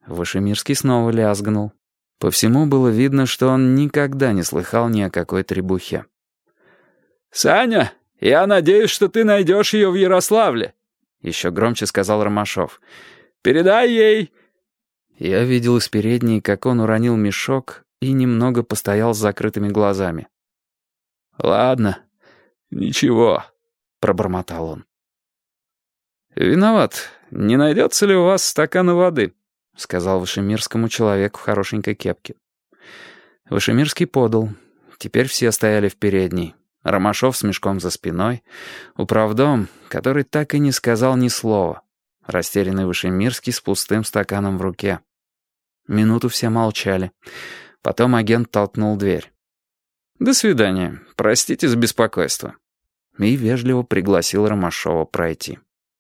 Вышемирский снова лязгнул. По всему было видно, что он никогда не слыхал ни о какой требухе. «Саня, я надеюсь, что ты найдешь ее в Ярославле», — еще громче сказал Ромашов. «Передай ей...» Я видел из передней, как он уронил мешок и немного постоял с закрытыми глазами. «Ладно, ничего», — пробормотал он. «Виноват. Не найдется ли у вас стакана воды?» — сказал Вышемирскому человек в хорошенькой кепке. Вышемирский подал. Теперь все стояли в передней. Ромашов с мешком за спиной, управдом, который так и не сказал ни слова, растерянный Вышемирский с пустым стаканом в руке. Минуту все молчали. Потом агент толкнул дверь. «До свидания. Простите за беспокойство». И вежливо пригласил Ромашова пройти.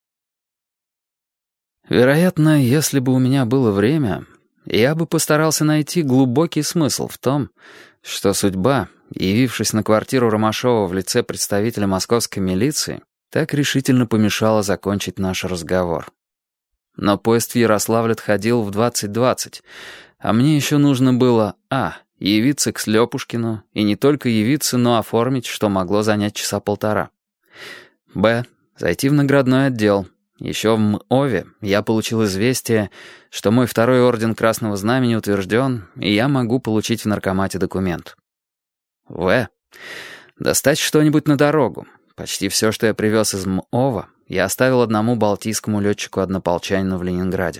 Вероятно, если бы у меня было время, я бы постарался найти глубокий смысл в том, что судьба, явившись на квартиру Ромашова в лице представителя московской милиции, так решительно помешала закончить наш разговор. Но поезд в Ярославль отходил в 20:20, а мне еще нужно было явиться к Слепушкину, и не только явиться, но оформить, что могло занять часа полтора. Зайти в наградной отдел. Еще в МОВе я получил известие, что мой второй орден Красного Знамени утвержден, и я могу получить в наркомате документ. Достать что-нибудь на дорогу. Почти все, что я привез из МОВа, я оставил одному балтийскому летчику-однополчанину в Ленинграде.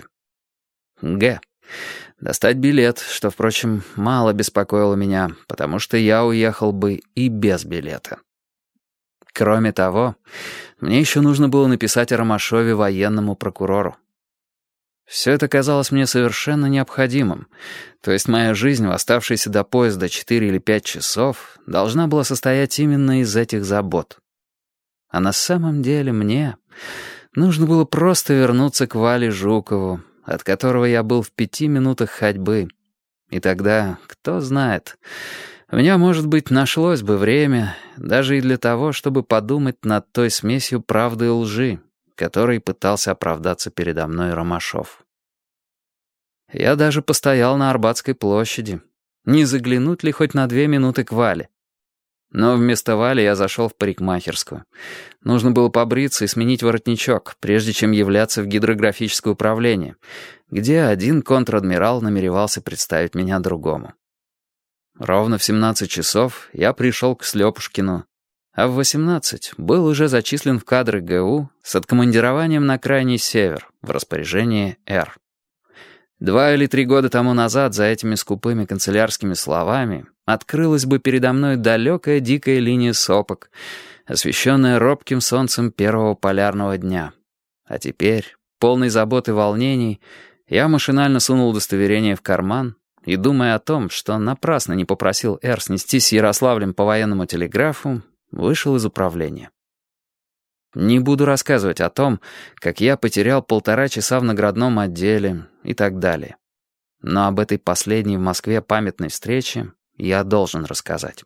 Достать билет, что, впрочем, мало беспокоило меня, потому что я уехал бы и без билета. Кроме того, мне еще нужно было написать о Ромашове военному прокурору. Все это казалось мне совершенно необходимым, то есть моя жизнь в оставшиеся до поезда 4 или 5 часов должна была состоять именно из этих забот. А на самом деле мне нужно было просто вернуться к Вале Жукову, от которого я был в 5 минутах ходьбы. И тогда, кто знает, у меня, может быть, нашлось бы время даже и для того, чтобы подумать над той смесью правды и лжи, которой пытался оправдаться передо мной Ромашов. Я даже постоял на Арбатской площади. Не заглянуть ли хоть на 2 минуты к Вале? Но вместо Вали я зашел в парикмахерскую. Нужно было побриться и сменить воротничок, прежде чем являться в гидрографическое управление, где один контр-адмирал намеревался представить меня другому. Ровно в 17 часов я пришел к Слепушкину, а в 18 был уже зачислен в кадры ГУ с откомандированием на крайний север в распоряжении Р. 2 или 3 года тому назад за этими скупыми канцелярскими словами открылась бы передо мной далекая дикая линия сопок, освещенная робким солнцем первого полярного дня. А теперь, полный забот и волнений, я машинально сунул удостоверение в карман и, думая о том, что напрасно не попросил Р снести с Ярославлем по военному телеграфу, вышел из управления. Не буду рассказывать о том, как я потерял 1,5 часа в наградном отделе и так далее. Но об этой последней в Москве памятной встрече я должен рассказать.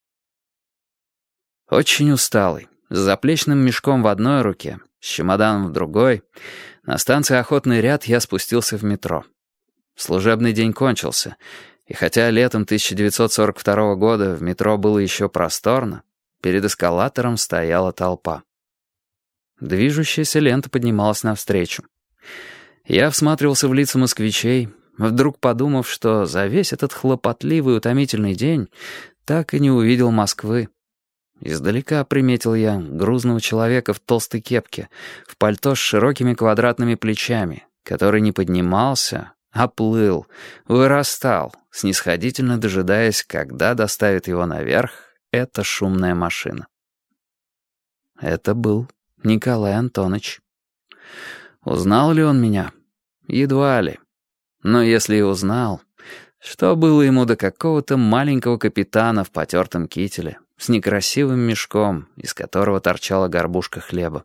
Очень усталый, с заплечным мешком в одной руке, с чемоданом в другой, на станции «Охотный ряд» я спустился в метро. Служебный день кончился, и хотя летом 1942 года в метро было еще просторно, перед эскалатором стояла толпа. Движущаяся лента поднималась навстречу. Я всматривался в лица москвичей, вдруг подумав, что за весь этот хлопотливый утомительный день так и не увидел Москвы. Издалека приметил я грузного человека в толстой кепке, в пальто с широкими квадратными плечами, который не поднимался, а плыл, вырастал, снисходительно дожидаясь, когда доставит его наверх эта шумная машина. Это был Николай Антонович. Узнал ли он меня? Едва ли. Но если и узнал, что было ему до какого-то маленького капитана в потертом кителе с некрасивым мешком, из которого торчала горбушка хлеба?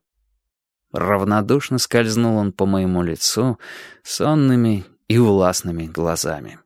Равнодушно скользнул он по моему лицу сонными и властными глазами.